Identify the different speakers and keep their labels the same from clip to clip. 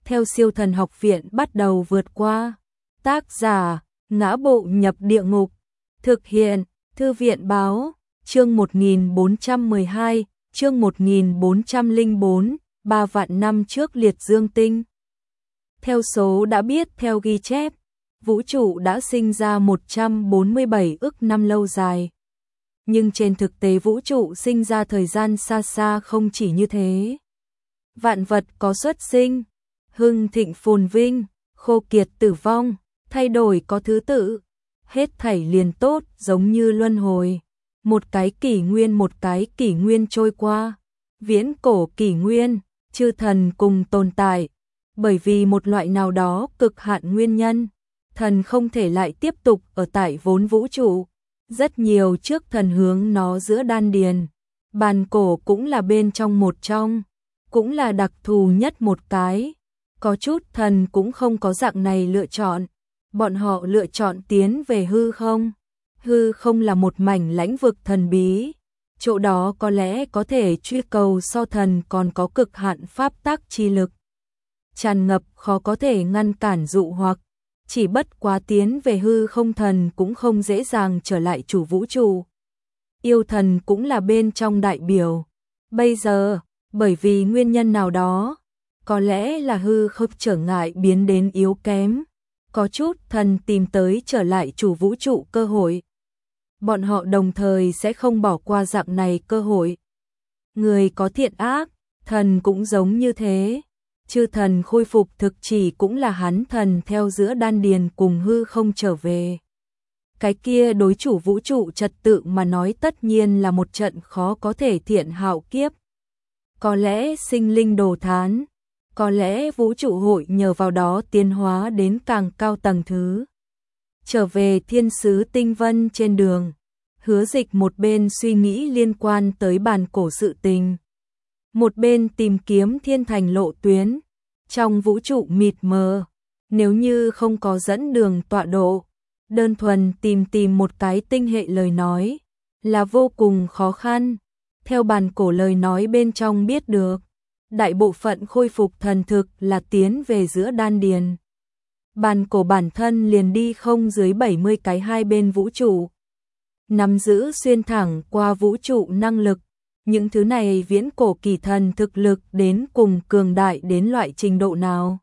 Speaker 1: theo Siêu Thần Học Viện bắt đầu vượt qua. Tác giả: Ngã Bộ Nhập Địa Ngục. Thực hiện: Thư viện báo. Chương 1412, chương 1404, 3 vạn năm trước liệt dương tinh. Theo số đã biết theo ghi chép, vũ trụ đã sinh ra 147 ức năm lâu dài. Nhưng trên thực tế vũ trụ sinh ra thời gian xa xa không chỉ như thế. Vạn vật có xuất sinh, hưng thịnh phồn vinh, khô kiệt tử vong, thay đổi có thứ tự, hết thảy liền tốt giống như luân hồi. Một cái kỷ nguyên trôi qua, viễn cổ kỷ nguyên, chư thần cùng tồn tại, bởi vì một loại nào đó cực hạn nguyên nhân, thần không thể lại tiếp tục ở tại vốn vũ trụ. Rất nhiều trước thần hướng nó giữa đan điền, bàn cổ cũng là bên trong một trong, cũng là đặc thù nhất một cái. Có chút thần cũng không có dạng này lựa chọn, bọn họ lựa chọn tiến về hư không. Hư không là một mảnh lãnh vực thần bí, chỗ đó có lẽ có thể truy cầu so thần còn có cực hạn pháp tắc chi lực. Tràn ngập khó có thể ngăn cản dụ hoặc, chỉ bất quá tiến về hư không thần cũng không dễ dàng trở lại chủ vũ trụ. Yêu thần cũng là bên trong đại biểu. Bây giờ, bởi vì nguyên nhân nào đó, có lẽ là hư không trở ngại biến đến yếu kém, có chút thần tìm tới trở lại chủ vũ trụ cơ hội. Bọn họ đồng thời sẽ không bỏ qua dạng này cơ hội. Người có thiện ác, thần cũng giống như thế. Chư thần khôi phục thực chỉ cũng là hắn thần theo giữa đan điền cùng hư không trở về. Cái kia đối chủ vũ trụ trật tự mà nói tất nhiên là một trận khó có thể thiện hạo kiếp. Có lẽ sinh linh đồ thán, có lẽ vũ trụ hội nhờ vào đó tiến hóa đến càng cao tầng thứ. Trở về thiên sứ tinh vân trên đường, Hứa Dịch một bên suy nghĩ liên quan tới bàn cổ sự tình, một bên tìm kiếm thiên thành lộ tuyến. Trong vũ trụ mịt mờ, nếu như không có dẫn đường tọa độ, đơn thuần tìm một cái tinh hệ lời nói là vô cùng khó khăn. Theo bàn cổ lời nói bên trong biết được, đại bộ phận khôi phục thần thực là tiến về giữa đan điền. Bàn cổ bản thân liền đi không dưới 70 cái hai bên vũ trụ, nắm giữ xuyên thẳng qua vũ trụ năng lực. Những thứ này viễn cổ kỳ thần thực lực đến cùng cường đại đến loại trình độ nào?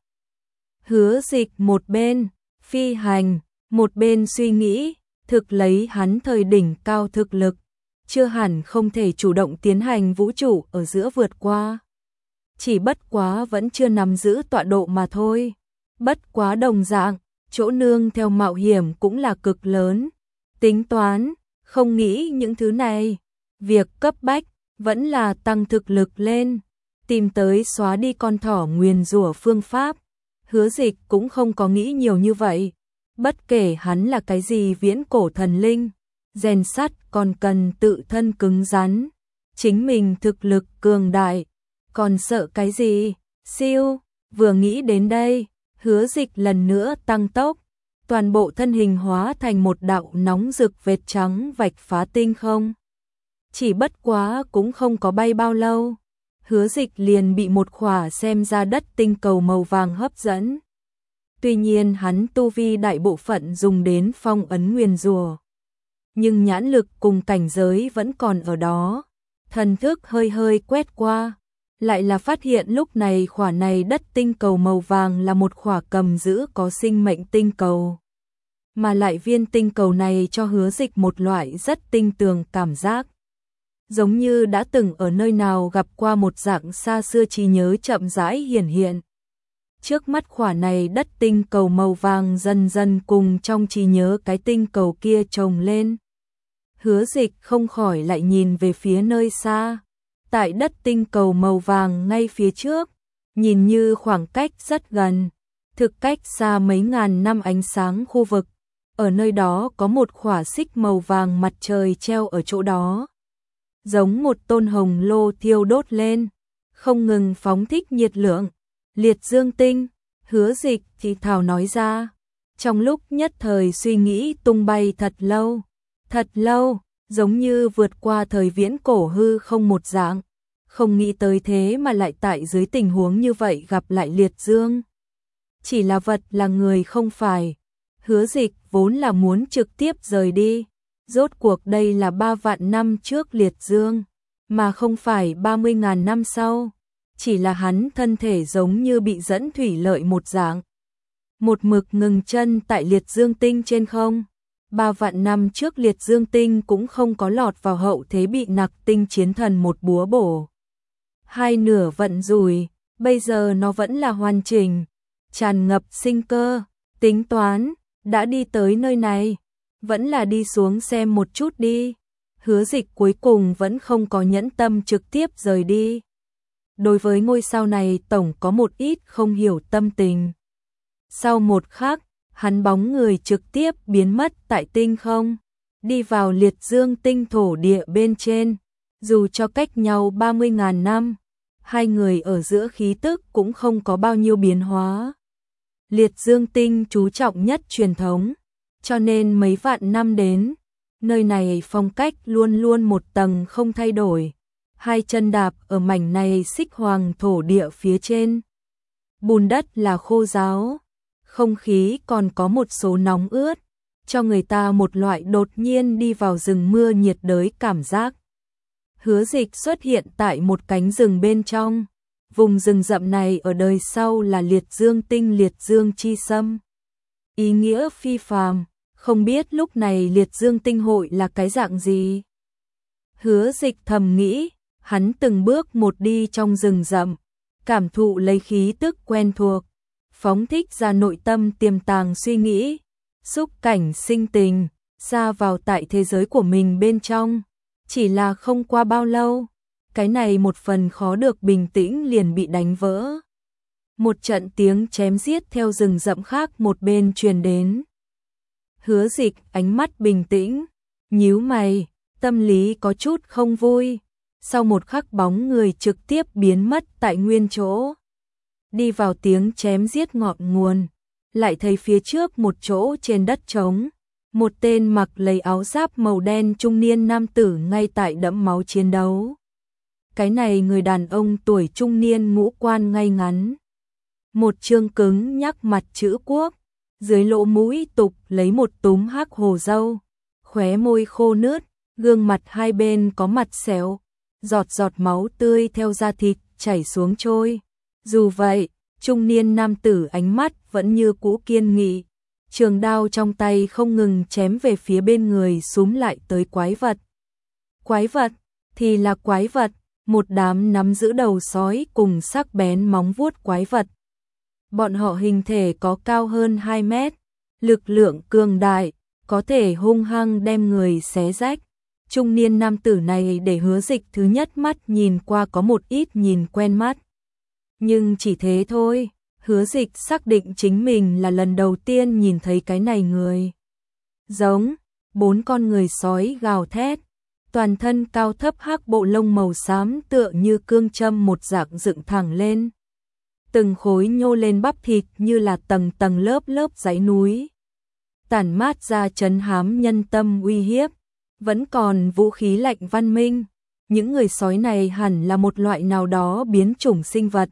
Speaker 1: Hứa Dịch một bên phi hành, một bên suy nghĩ, thực lấy hắn thời đỉnh cao thực lực, chưa hẳn không thể chủ động tiến hành vũ trụ ở giữa vượt qua. Chỉ bất quá vẫn chưa nắm giữ tọa độ mà thôi. Bất quá đồng dạng, chỗ nương theo mạo hiểm cũng là cực lớn. Tính toán, không nghĩ những thứ này. Việc cấp bách vẫn là tăng thực lực lên, tìm tới xóa đi con thỏ nguyền rủa phương pháp. Hứa Dịch cũng không có nghĩ nhiều như vậy. Bất kể hắn là cái gì viễn cổ thần linh, rèn sắt còn cần tự thân cứng rắn. Chính mình thực lực cường đại, còn sợ cái gì? Siêu, vừa nghĩ đến đây, Hứa Dịch lần nữa tăng tốc, toàn bộ thân hình hóa thành một đạo nóng rực vệt trắng vạch phá tinh không. Chỉ bất quá cũng không có bay bao lâu, Hứa Dịch liền bị một khỏa xem ra đất tinh cầu màu vàng hấp dẫn. Tuy nhiên hắn tu vi đại bộ phận dùng đến phong ấn nguyền rủa, nhưng nhãn lực cùng cảnh giới vẫn còn ở đó. Thần thức hơi quét qua, lại là phát hiện lúc này khỏa này đất tinh cầu màu vàng là một khỏa cầm giữ có sinh mệnh tinh cầu. Mà lại viên tinh cầu này cho Hứa Dịch một loại rất tinh tường cảm giác, giống như đã từng ở nơi nào gặp qua một dạng xa xưa trí nhớ chậm rãi hiển hiện. Trước mắt khỏa này đất tinh cầu màu vàng dần dần cùng trong trí nhớ cái tinh cầu kia chồng lên. Hứa Dịch không khỏi lại nhìn về phía nơi xa. Tại đất tinh cầu màu vàng ngay phía trước, nhìn như khoảng cách rất gần, thực cách xa mấy ngàn năm ánh sáng khu vực. Ở nơi đó có một khỏa xích màu vàng mặt trời treo ở chỗ đó, giống một tôn hồng lô thiêu đốt lên, không ngừng phóng thích nhiệt lượng. Liệt dương tinh, Hứa Dịch thì thào nói ra. Trong lúc nhất thời suy nghĩ tung bay thật lâu, giống như vượt qua thời viễn cổ hư không một dạng. Không nghĩ tới thế mà lại tại dưới tình huống như vậy gặp lại liệt dương chỉ là vật là người không phải. Hứa Dịch vốn là muốn trực tiếp rời đi, rốt cuộc đây là 3 vạn năm trước liệt dương, mà không phải 30.000 năm sau, chỉ là hắn thân thể giống như bị dẫn thủy lợi một dạng. Một mực ngừng chân tại liệt dương tinh trên không. 3 vạn năm trước liệt dương tinh cũng không có lọt vào hậu thế bị Nặc Tinh chiến thần một búa bổ. Hai nửa vận rủi, bây giờ nó vẫn là hoàn chỉnh, tràn ngập sinh cơ, tính toán, đã đi tới nơi này, vẫn là đi xuống xem một chút đi. Hứa Dịch cuối cùng vẫn không có nhẫn tâm trực tiếp rời đi. Đối với ngôi sao này tổng có một ít không hiểu tâm tình. Sau một khắc, hắn bóng người trực tiếp biến mất tại tinh không, đi vào liệt dương tinh thổ địa bên trên. Dù cho cách nhau 30.000 năm, hai người ở giữa khí tức cũng không có bao nhiêu biến hóa. Liệt dương tinh chú trọng nhất truyền thống, cho nên mấy vạn năm đến, nơi này phong cách luôn luôn một tầng không thay đổi. Hai chân đạp ở mảnh này xích hoàng thổ địa phía trên. Bùn đất là khô ráo, không khí còn có một số nóng ướt, cho người ta một loại đột nhiên đi vào rừng mưa nhiệt đới cảm giác. Hứa Dịch xuất hiện tại một cánh rừng bên trong. Vùng rừng rậm này ở đời sau là liệt dương tinh liệt dương chi sâm. Ý nghĩa phi phàm, không biết lúc này liệt dương tinh hội là cái dạng gì. Hứa Dịch thầm nghĩ, hắn từng bước một đi trong rừng rậm, cảm thụ lấy khí tức quen thuộc, phóng thích ra nội tâm tiềm tàng suy nghĩ, xúc cảnh sinh tình, xa vào tại thế giới của mình bên trong. Chỉ là không qua bao lâu, cái này một phần khó được bình tĩnh liền bị đánh vỡ. Một trận tiếng chém giết theo rừng rậm khác một bên truyền đến. Hứa Dịch ánh mắt bình tĩnh, nhíu mày, tâm lý có chút không vui. Sau một khắc bóng người trực tiếp biến mất tại nguyên chỗ. Đi vào tiếng chém giết ngọn nguồn, lại thấy phía trước một chỗ trên đất trống. Một tên mặc lấy áo giáp màu đen trung niên nam tử ngay tại đẫm máu chiến đấu. Cái này người đàn ông tuổi trung niên ngũ quan ngay ngắn. Một trương cứng nhắc mặt chữ quốc, dưới lỗ mũi tục lấy một túm hắc hồ dâu, khóe môi khô nướt, gương mặt hai bên có mặt sẹo, giọt giọt máu tươi theo da thịt chảy xuống trôi. Dù vậy, trung niên nam tử ánh mắt vẫn như cũ kiên nghị. Trường đao trong tay không ngừng chém về phía bên người xúm lại tới quái vật. Quái vật thì là quái vật, một đám nắm giữ đầu sói cùng sắc bén móng vuốt quái vật. Bọn họ hình thể có cao hơn 2 mét, lực lượng cường đại, có thể hung hăng đem người xé rách. Trung niên nam tử này để Hứa Dịch thứ nhất mắt nhìn qua có một ít nhìn quen mắt. Nhưng chỉ thế thôi. Hứa Dịch xác định chính mình là lần đầu tiên nhìn thấy cái này người. Giống, 4 con người sói gào thét, toàn thân cao thấp hắc bộ lông màu xám tựa như cương châm một dạng dựng thẳng lên. Từng khối nhô lên bắp thịt như là tầng tầng lớp lớp dãy núi. Tản mát ra trấn hám nhân tâm uy hiếp, vẫn còn vũ khí lạnh văn minh. Những người sói này hẳn là một loại nào đó biến chủng sinh vật.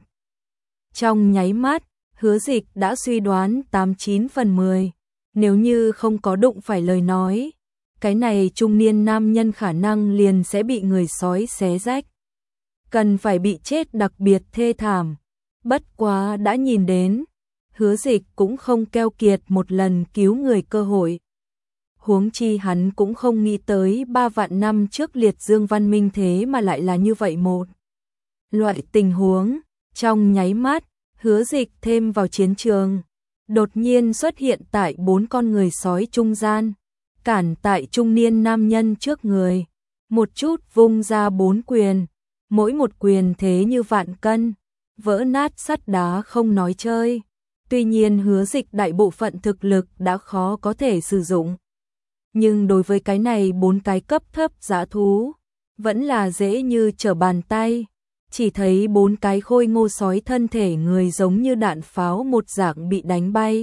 Speaker 1: Trong nháy mắt, Hứa Dịch đã suy đoán 89 phần 10. Nếu như không có đụng phải lời nói, cái này trung niên nam nhân khả năng liền sẽ bị người sói xé rách. Cần phải bị chết đặc biệt thê thảm. Bất quá đã nhìn đến, Hứa Dịch cũng không keo kiệt một lần cứu người cơ hội. Huống chi hắn cũng không nghĩ tới 3 vạn năm trước liệt dương văn minh thế mà lại là như vậy một loại tình huống. Trong nháy mắt, Hứa Dịch thêm vào chiến trường, đột nhiên xuất hiện tại 4 con người sói trung gian, cản tại trung niên nam nhân trước người, một chút vung ra 4 quyền, mỗi một quyền thế như vạn cân, vỡ nát sắt đá không nói chơi. Tuy nhiên Hứa Dịch đại bộ phận thực lực đã khó có thể sử dụng, nhưng đối với cái này 4 cái cấp thấp dã thú, vẫn là dễ như trở bàn tay. Chỉ thấy 4 cái khôi ngô sói thân thể người giống như đạn pháo một dạng bị đánh bay.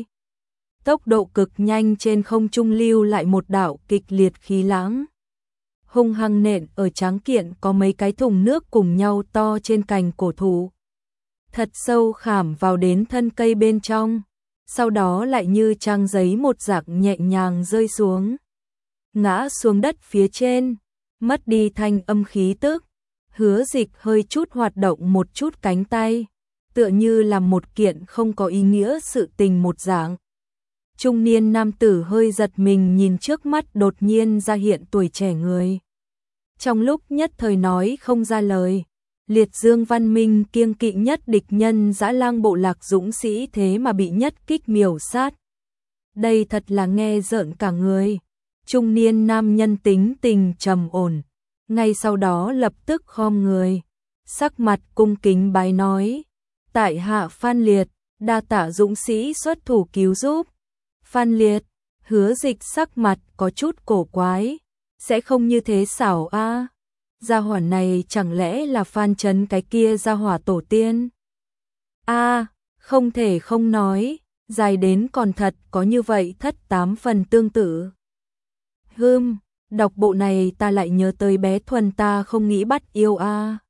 Speaker 1: Tốc độ cực nhanh trên không trung lưu lại một đạo kịch liệt khí lãng. Hung hăng nện ở tráng kiện có mấy cái thùng nước cùng nhau to trên cành cổ thụ. Thật sâu khảm vào đến thân cây bên trong, sau đó lại như trang giấy một dạng nhẹ nhàng rơi xuống. Ngã xuống đất phía trên, mất đi thanh âm khí tức. Hứa Dịch hơi chút hoạt động một chút cánh tay, tựa như là một kiện không có ý nghĩa sự tình một dạng. Trung niên nam tử hơi giật mình nhìn trước mắt đột nhiên ra hiện tuổi trẻ người. Trong lúc nhất thời nói không ra lời, Liệt Dương Văn Minh kiêng kỵ nhất địch nhân Dã Lang bộ lạc dũng sĩ thế mà bị nhất kích miểu sát. Đây thật là nghe rợn cả người. Trung niên nam nhân tính tình trầm ổn, ngay sau đó lập tức khom người, sắc mặt cung kính bái nói: tại hạ Phan Liệt, đa tạ dũng sĩ xuất thủ cứu giúp. Phan Liệt, Hứa Dịch sắc mặt có chút cổ quái, sẽ không như thế xảo a? Gia hỏa này chẳng lẽ là Phan Trấn cái kia gia hỏa tổ tiên? A, không thể không nói, dài đến còn thật có như vậy thất tám phần tương tự. Đọc bộ này ta lại nhớ tới bé Thuần ta không nghĩ bắt yêu a.